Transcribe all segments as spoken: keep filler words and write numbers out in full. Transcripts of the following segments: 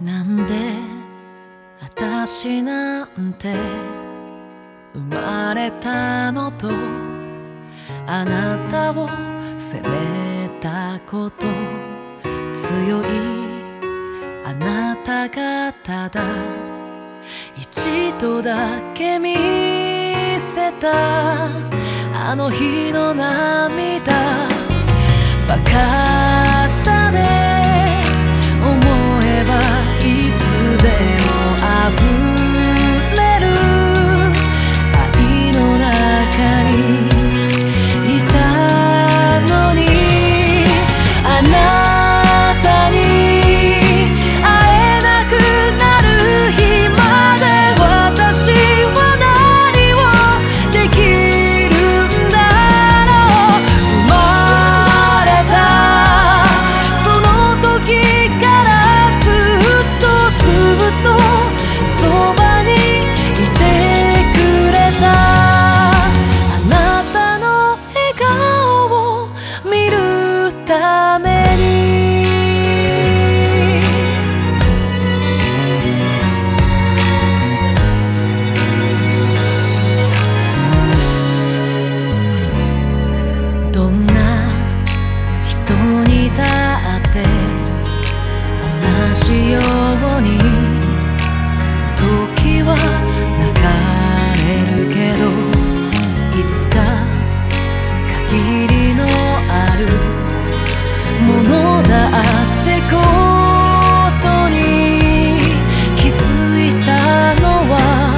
なんで私なんて生まれたのと、あなたを責めたこと、強いあなたがただ一度だけ見せたあの日の涙、バカだね、思えばいつでも溢れる愛の中にいたのに、あなたに会えなくなる日まで私は何をできるんだろう。生まれたその時からずっとずっとそばにいてくれた、あなたの笑顔を見るために。どんな人にだって同じように時は流れるけど、いつか限りのあるものだってことに気づいたのは、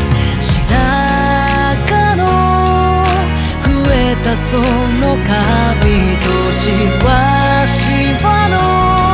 白髪の増えたその髪としわしわの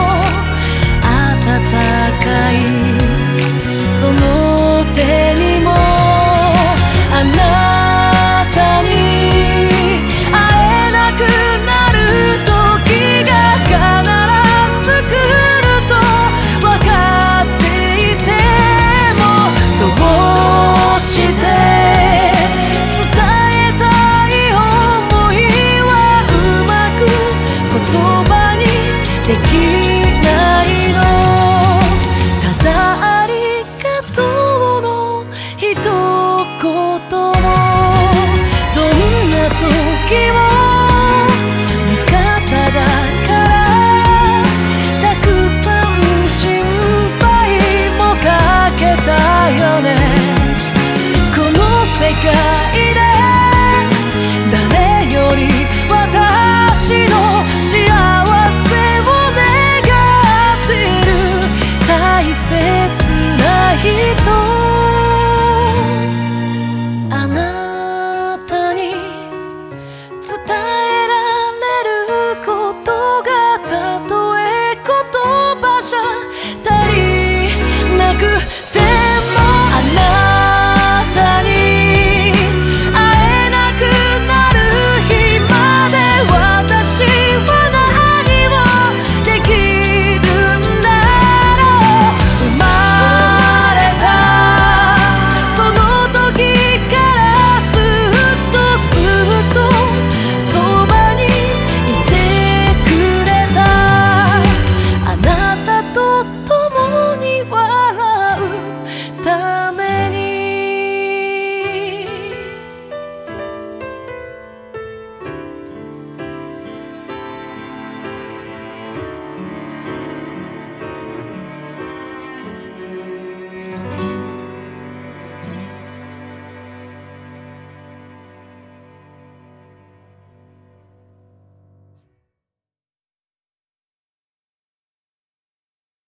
温かいその手にも、あなたに会えなくなる時が必ず来ると分かっていても、どうして伝えたい想いはうまく言葉にできないの。ただありがとうの一言も、どんな時も味方だからたくさん心配もかけたよね。この世界で誰より私の幸せを願っている大切な人、あなたに伝えられることがたとえ言葉じゃ足りなくても、あなたに会えなくなる日まで私は何をできるんだろう。生まれたその時からずっとずっとそばにいてくれた、あなたと共には